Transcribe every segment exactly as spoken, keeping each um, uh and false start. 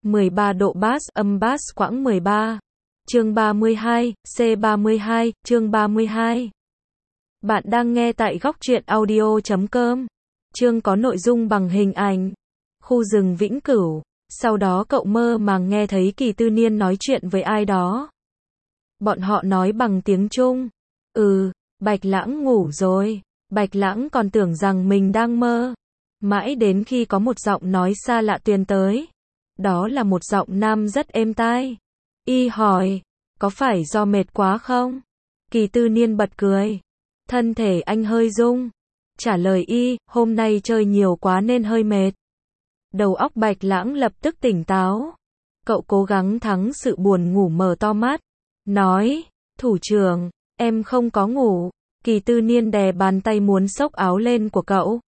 mười ba độ bass, âm bass quãng mười ba. Chương ba mươi hai, C ba mươi hai, chương ba mươi hai. Bạn đang nghe tại góc truyện audio chấm com. Chương có nội dung bằng hình ảnh. Khu rừng vĩnh cửu. Sau đó cậu mơ màng nghe thấy Kỳ Tư Niên nói chuyện với ai đó. Bọn họ nói bằng tiếng Trung. Ừ, Bạch Lãng ngủ rồi. Bạch Lãng còn tưởng rằng mình đang mơ. Mãi đến khi có một giọng nói xa lạ truyền tới. Đó là một giọng nam rất êm tai. Y hỏi, có phải do mệt quá không? Kỳ Tư Niên bật cười. Thân thể anh hơi rung. Trả lời Y, hôm nay chơi nhiều quá nên hơi mệt. Đầu óc Bạch Lãng lập tức tỉnh táo. Cậu cố gắng thắng sự buồn ngủ, mở to mắt. Nói, thủ trưởng, em không có ngủ. Kỳ Tư Niên đè bàn tay muốn xốc áo lên của cậu.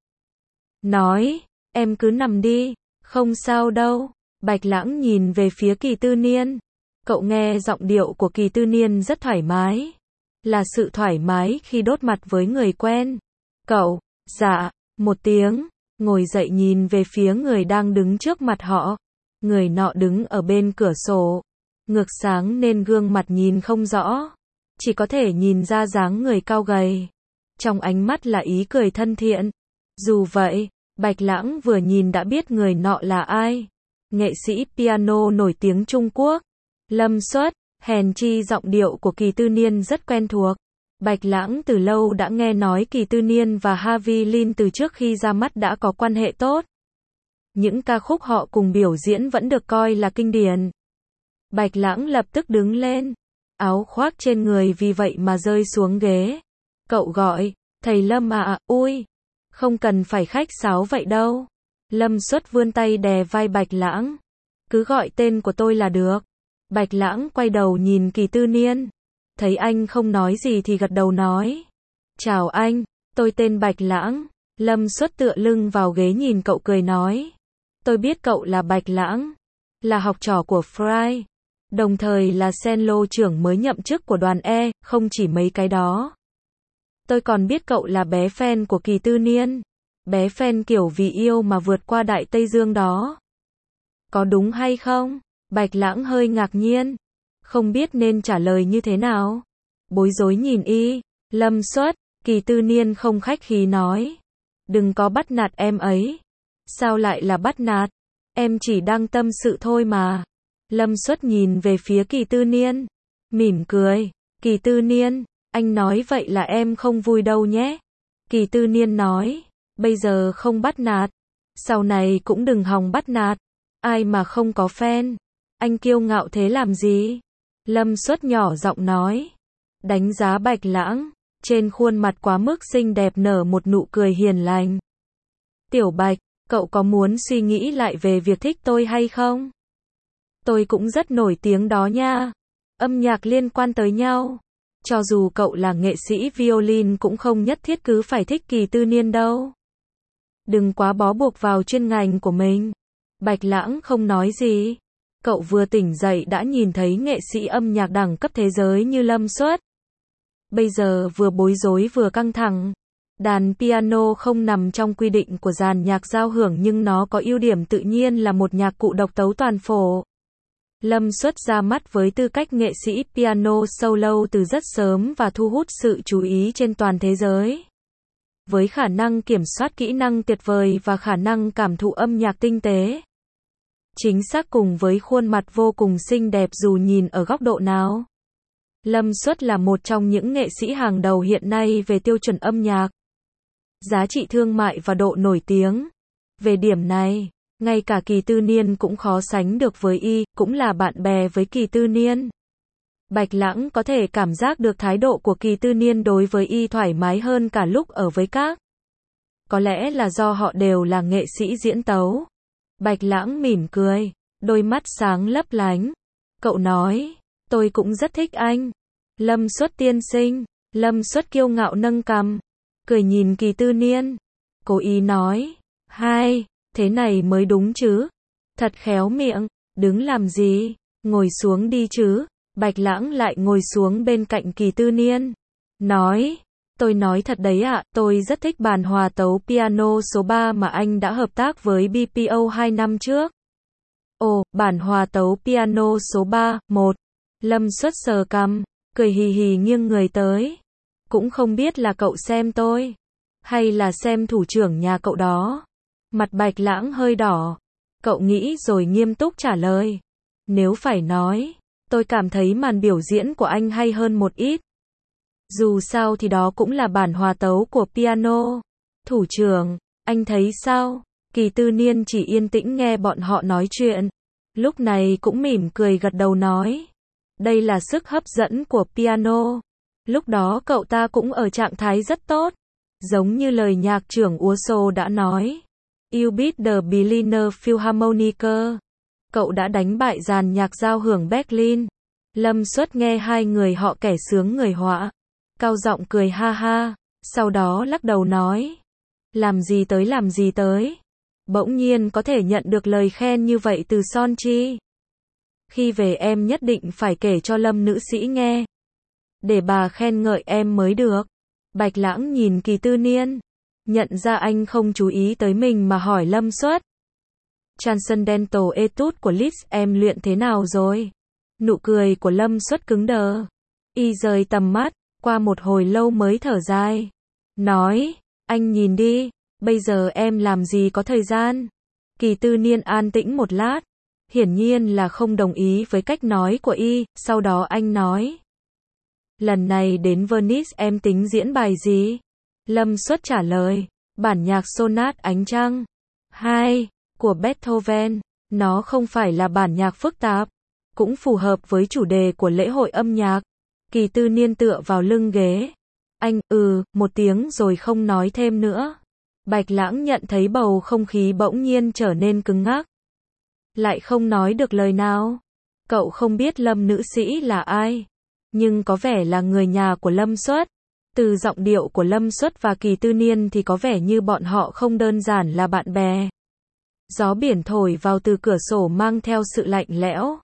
Nói, em cứ nằm đi, không sao đâu. Bạch Lãng nhìn về phía Kỳ Tư Niên. Cậu nghe giọng điệu của Kỳ Tư Niên rất thoải mái. Là sự thoải mái khi đốt mặt với người quen. Cậu, dạ, một tiếng, ngồi dậy nhìn về phía người đang đứng trước mặt họ. Người nọ đứng ở bên cửa sổ. Ngược sáng nên gương mặt nhìn không rõ. Chỉ có thể nhìn ra dáng người cao gầy. Trong ánh mắt là ý cười thân thiện. Dù vậy, Bạch Lãng vừa nhìn đã biết người nọ là ai. Nghệ sĩ piano nổi tiếng Trung Quốc. Lâm Xuất, hèn chi giọng điệu của Kỳ Tư Niên rất quen thuộc. Bạch Lãng từ lâu đã nghe nói Kỳ Tư Niên và Harvey Lin từ trước khi ra mắt đã có quan hệ tốt. Những ca khúc họ cùng biểu diễn vẫn được coi là kinh điển. Bạch Lãng lập tức đứng lên. Áo khoác trên người vì vậy mà rơi xuống ghế. Cậu gọi, thầy Lâm à, à ui, không cần phải khách sáo vậy đâu. Lâm Xuất vươn tay đè vai Bạch Lãng. Cứ gọi tên của tôi là được. Bạch Lãng quay đầu nhìn Kỳ Tư Niên. Thấy anh không nói gì thì gật đầu nói. Chào anh, tôi tên Bạch Lãng. Lâm Xuất tựa lưng vào ghế nhìn cậu cười nói. Tôi biết cậu là Bạch Lãng. Là học trò của Fry. Đồng thời là cello trưởng mới nhậm chức của đoàn E, không chỉ mấy cái đó. Tôi còn biết cậu là bé fan của Kỳ Tư Niên. Bé fan kiểu vì yêu mà vượt qua Đại Tây Dương đó. Có đúng hay không? Bạch Lãng hơi ngạc nhiên. Không biết nên trả lời như thế nào. Bối rối nhìn Y. Lâm Xuất, Kỳ Tư Niên không khách khí nói. Đừng có bắt nạt em ấy. Sao lại là bắt nạt? Em chỉ đang tâm sự thôi mà. Lâm Xuất nhìn về phía Kỳ Tư Niên. Mỉm cười. Kỳ Tư Niên, anh nói vậy là em không vui đâu nhé. Kỳ Tư Niên nói. Bây giờ không bắt nạt. Sau này cũng đừng hòng bắt nạt. Ai mà không có fan. Anh kiêu ngạo thế làm gì? Lâm Xuất nhỏ giọng nói. Đánh giá Bạch Lãng. Trên khuôn mặt quá mức xinh đẹp nở một nụ cười hiền lành. Tiểu Bạch, cậu có muốn suy nghĩ lại về việc thích tôi hay không? Tôi cũng rất nổi tiếng đó nha. Âm nhạc liên quan tới nhau. Cho dù cậu là nghệ sĩ violin cũng không nhất thiết cứ phải thích Kỳ Tư Niên đâu. Đừng quá bó buộc vào chuyên ngành của mình. Bạch Lãng không nói gì. Cậu vừa tỉnh dậy đã nhìn thấy nghệ sĩ âm nhạc đẳng cấp thế giới như Lâm Xuất. Bây giờ vừa bối rối vừa căng thẳng. Đàn piano không nằm trong quy định của dàn nhạc giao hưởng nhưng nó có ưu điểm tự nhiên là một nhạc cụ độc tấu toàn phổ. Lâm Xuất ra mắt với tư cách nghệ sĩ piano solo từ rất sớm và thu hút sự chú ý trên toàn thế giới. Với khả năng kiểm soát kỹ năng tuyệt vời và khả năng cảm thụ âm nhạc tinh tế. Chính xác cùng với khuôn mặt vô cùng xinh đẹp dù nhìn ở góc độ nào. Lâm Xuất là một trong những nghệ sĩ hàng đầu hiện nay về tiêu chuẩn âm nhạc, giá trị thương mại và độ nổi tiếng. Về điểm này, ngay cả Kỳ Tư Niên cũng khó sánh được với Y, cũng là bạn bè với Kỳ Tư Niên. Bạch Lãng có thể cảm giác được thái độ của Kỳ Tư Niên đối với Y thoải mái hơn cả lúc ở với các. Có lẽ là do họ đều là nghệ sĩ diễn tấu. Bạch Lãng mỉm cười, đôi mắt sáng lấp lánh. Cậu nói, tôi cũng rất thích anh. Lâm Xuất tiên sinh. Lâm Xuất kiêu ngạo nâng cằm, cười nhìn Kỳ Tư Niên. Cố ý nói, hai, thế này mới đúng chứ. Thật khéo miệng, đứng làm gì, ngồi xuống đi chứ. Bạch Lãng lại ngồi xuống bên cạnh Kỳ Tư Niên. Nói, tôi nói thật đấy ạ, tôi rất thích bản hòa tấu piano số ba mà anh đã hợp tác với bê pê ô hai năm trước. Ồ, bản hòa tấu piano số ba, một. Lâm Xuất sờ cằm, cười hì hì nghiêng người tới. Cũng không biết là cậu xem tôi, hay là xem thủ trưởng nhà cậu đó. Mặt Bạch Lãng hơi đỏ. Cậu nghĩ rồi nghiêm túc trả lời. Nếu phải nói, tôi cảm thấy màn biểu diễn của anh hay hơn một ít. Dù sao thì đó cũng là bản hòa tấu của piano. Thủ trưởng, anh thấy sao? Kỳ Tư Niên chỉ yên tĩnh nghe bọn họ nói chuyện. Lúc này cũng mỉm cười gật đầu nói. Đây là sức hấp dẫn của piano. Lúc đó cậu ta cũng ở trạng thái rất tốt. Giống như lời nhạc trưởng Urso đã nói. You beat the Berliner Philharmoniker. Cậu đã đánh bại dàn nhạc giao hưởng Berlin. Lâm Xuất nghe hai người họ kẻ sướng người họa. Cao giọng cười ha ha. Sau đó lắc đầu nói. Làm gì tới làm gì tới. Bỗng nhiên có thể nhận được lời khen như vậy từ Son Chi. Khi về em nhất định phải kể cho Lâm nữ sĩ nghe. Để bà khen ngợi em mới được. Bạch Lãng nhìn Kỳ Tư Niên. Nhận ra anh không chú ý tới mình mà hỏi Lâm Xuất. Transcendental Etude của Liszt em luyện thế nào rồi? Nụ cười của Lâm Xuất cứng đờ. Y rời tầm mắt, qua một hồi lâu mới thở dài. Nói, anh nhìn đi, bây giờ em làm gì có thời gian. Kỳ Tư Niên an tĩnh một lát. Hiển nhiên là không đồng ý với cách nói của Y, sau đó anh nói. Lần này đến Venice em tính diễn bài gì? Lâm Xuất trả lời, bản nhạc Sonat Ánh Trăng hai của Beethoven. Nó không phải là bản nhạc phức tạp, cũng phù hợp với chủ đề của lễ hội âm nhạc. Kỳ Tư Niên tựa vào lưng ghế. Anh, ừ, một tiếng rồi không nói thêm nữa. Bạch Lãng nhận thấy bầu không khí bỗng nhiên trở nên cứng ngắc. Lại không nói được lời nào. Cậu không biết Lâm nữ sĩ là ai, nhưng có vẻ là người nhà của Lâm Xuất. Từ giọng điệu của Lâm Xuất và Kỳ Tư Niên thì có vẻ như bọn họ không đơn giản là bạn bè. Gió biển thổi vào từ cửa sổ mang theo sự lạnh lẽo.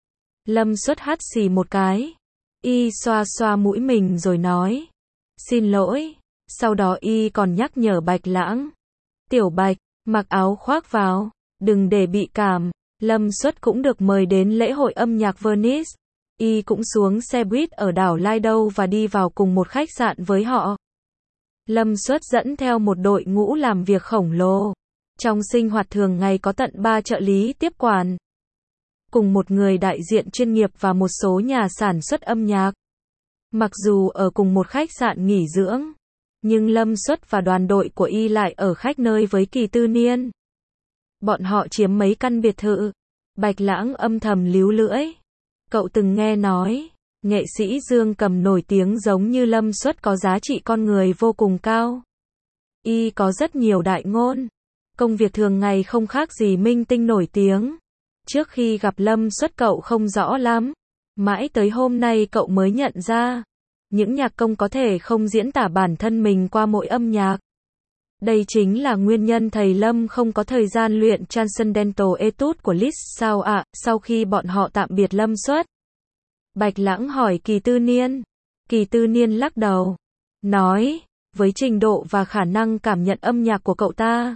Lâm Xuất hắt xì một cái. Y xoa xoa mũi mình rồi nói. Xin lỗi. Sau đó Y còn nhắc nhở Bạch Lãng. Tiểu Bạch, mặc áo khoác vào, đừng để bị cảm. Lâm Xuất cũng được mời đến lễ hội âm nhạc Venice. Y cũng xuống xe buýt ở đảo Lido và đi vào cùng một khách sạn với họ. Lâm Xuất dẫn theo một đội ngũ làm việc khổng lồ. Trong sinh hoạt thường ngày có tận ba trợ lý tiếp quản, cùng một người đại diện chuyên nghiệp và một số nhà sản xuất âm nhạc. Mặc dù ở cùng một khách sạn nghỉ dưỡng, nhưng Lâm Xuất và đoàn đội của Y lại ở khách nơi với Kỳ Tư Niên. Bọn họ chiếm mấy căn biệt thự. Bạch Lãng âm thầm líu lưỡi. Cậu từng nghe nói, nghệ sĩ Dương Cầm nổi tiếng giống như Lâm Xuất có giá trị con người vô cùng cao. Y có rất nhiều đại ngôn. Công việc thường ngày không khác gì minh tinh nổi tiếng. Trước khi gặp Lâm Xuất cậu không rõ lắm. Mãi tới hôm nay cậu mới nhận ra. Những nhạc công có thể không diễn tả bản thân mình qua mỗi âm nhạc. Đây chính là nguyên nhân thầy Lâm không có thời gian luyện Transcendental Etude của Liszt sao ạ? À? Sau khi bọn họ tạm biệt Lâm Xuất, Bạch Lãng hỏi Kỳ Tư Niên. Kỳ Tư Niên lắc đầu. Nói, với trình độ và khả năng cảm nhận âm nhạc của cậu ta,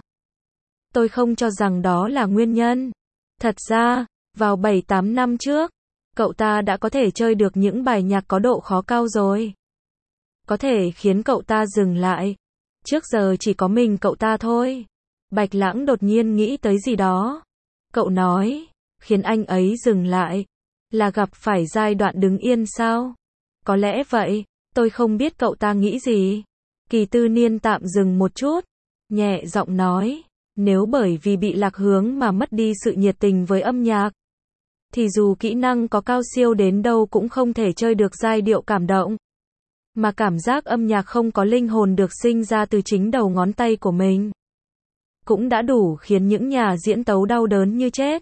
tôi không cho rằng đó là nguyên nhân. Thật ra, vào bảy tám năm trước, cậu ta đã có thể chơi được những bài nhạc có độ khó cao rồi. Có thể khiến cậu ta dừng lại. Trước giờ chỉ có mình cậu ta thôi. Bạch Lãng đột nhiên nghĩ tới gì đó. Cậu nói, khiến anh ấy dừng lại, là gặp phải giai đoạn đứng yên sao? Có lẽ vậy, tôi không biết cậu ta nghĩ gì. Kỳ Tư Niên tạm dừng một chút, nhẹ giọng nói, nếu bởi vì bị lạc hướng mà mất đi sự nhiệt tình với âm nhạc, thì dù kỹ năng có cao siêu đến đâu cũng không thể chơi được giai điệu cảm động. Mà cảm giác âm nhạc không có linh hồn được sinh ra từ chính đầu ngón tay của mình, cũng đã đủ khiến những nhà diễn tấu đau đớn như chết.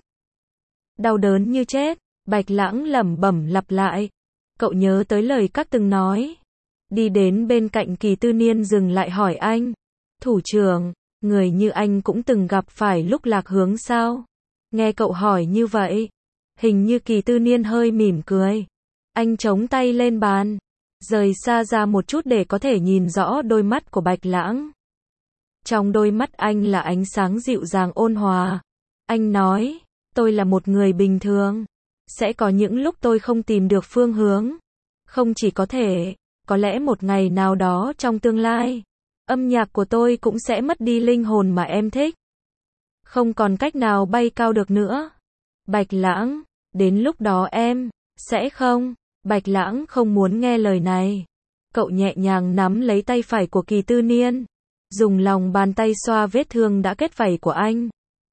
Đau đớn như chết, Bạch Lãng lẩm bẩm lặp lại. Cậu nhớ tới lời các từng nói. Đi đến bên cạnh Kỳ Tư Niên dừng lại hỏi anh. Thủ trưởng, người như anh cũng từng gặp phải lúc lạc hướng sao? Nghe cậu hỏi như vậy, hình như Kỳ Tư Niên hơi mỉm cười. Anh chống tay lên bàn, rời xa ra một chút để có thể nhìn rõ đôi mắt của Bạch Lãng. Trong đôi mắt anh là ánh sáng dịu dàng ôn hòa. Anh nói, Tôi là một người bình thường. Sẽ có những lúc tôi không tìm được phương hướng. Không chỉ có thể, có lẽ một ngày nào đó trong tương lai, âm nhạc của tôi cũng sẽ mất đi linh hồn mà em thích. Không còn cách nào bay cao được nữa. Bạch Lãng, đến lúc đó em, sẽ không. Bạch Lãng không muốn nghe lời này. Cậu nhẹ nhàng nắm lấy tay phải của Kỳ Tư Niên, dùng lòng bàn tay xoa vết thương đã kết vảy của anh.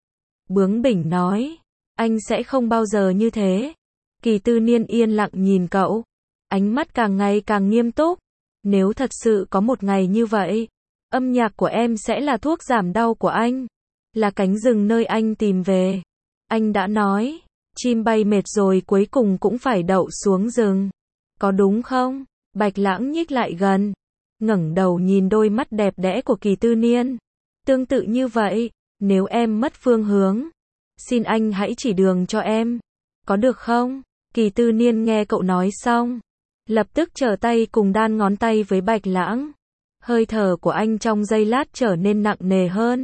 Bướng bỉnh nói, anh sẽ không bao giờ như thế. Kỳ Tư Niên yên lặng nhìn cậu, ánh mắt càng ngày càng nghiêm túc. Nếu thật sự có một ngày như vậy, âm nhạc của em sẽ là thuốc giảm đau của anh, là cánh rừng nơi anh tìm về. Anh đã nói, chim bay mệt rồi cuối cùng cũng phải đậu xuống rừng. Có đúng không? Bạch Lãng nhích lại gần, ngẩng đầu nhìn đôi mắt đẹp đẽ của Kỳ Tư Niên. Tương tự như vậy, nếu em mất phương hướng, xin anh hãy chỉ đường cho em. Có được không? Kỳ Tư Niên nghe cậu nói xong, lập tức trở tay cùng đan ngón tay với Bạch Lãng. Hơi thở của anh trong giây lát trở nên nặng nề hơn.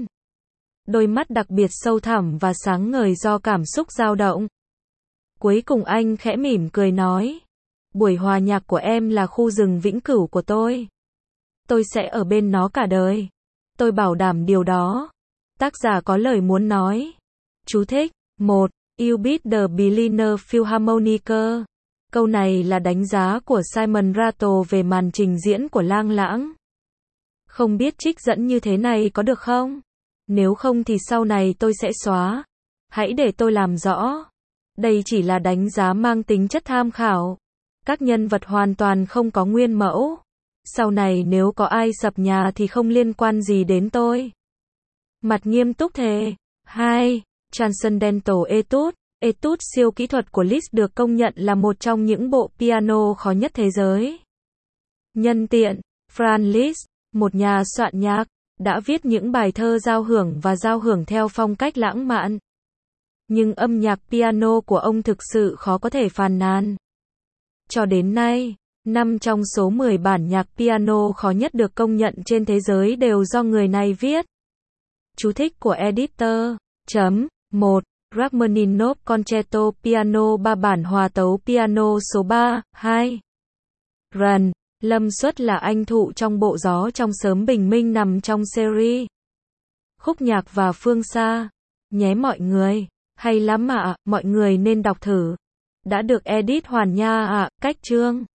Đôi mắt đặc biệt sâu thẳm và sáng ngời do cảm xúc dao động. Cuối cùng anh khẽ mỉm cười nói, buổi hòa nhạc của em là khu rừng vĩnh cửu của tôi. Tôi sẽ ở bên nó cả đời. Tôi bảo đảm điều đó. Tác giả có lời muốn nói. Chú thích. một. You beat the Berliner Philharmoniker. Câu này là đánh giá của Simon Rattle về màn trình diễn của Lang Lãng. Không biết trích dẫn như thế này có được không? Nếu không thì sau này tôi sẽ xóa. Hãy để tôi làm rõ. Đây chỉ là đánh giá mang tính chất tham khảo. Các nhân vật hoàn toàn không có nguyên mẫu. Sau này nếu có ai sập nhà thì không liên quan gì đến tôi. Mặt nghiêm túc thề. hai. Transcendental Etude. Etude siêu kỹ thuật của Liszt được công nhận là một trong những bộ piano khó nhất thế giới. Nhân tiện, Franz Liszt, một nhà soạn nhạc, đã viết những bài thơ giao hưởng và giao hưởng theo phong cách lãng mạn. Nhưng âm nhạc piano của ông thực sự khó có thể phàn nàn. Cho đến nay, năm trong số mười bản nhạc piano khó nhất được công nhận trên thế giới đều do người này viết. Chú thích của editor. Chấm. một. Rachmaninoff Concerto Piano ba bản hòa tấu piano số ba. hai. Rần. Lâm Xuất là anh thụ trong bộ Gió trong Sớm Bình Minh nằm trong series Khúc nhạc và Phương Xa. Nhé mọi người. Hay lắm ạ, mọi người nên đọc thử. Đã được edit hoàn nha ạ, cách chương.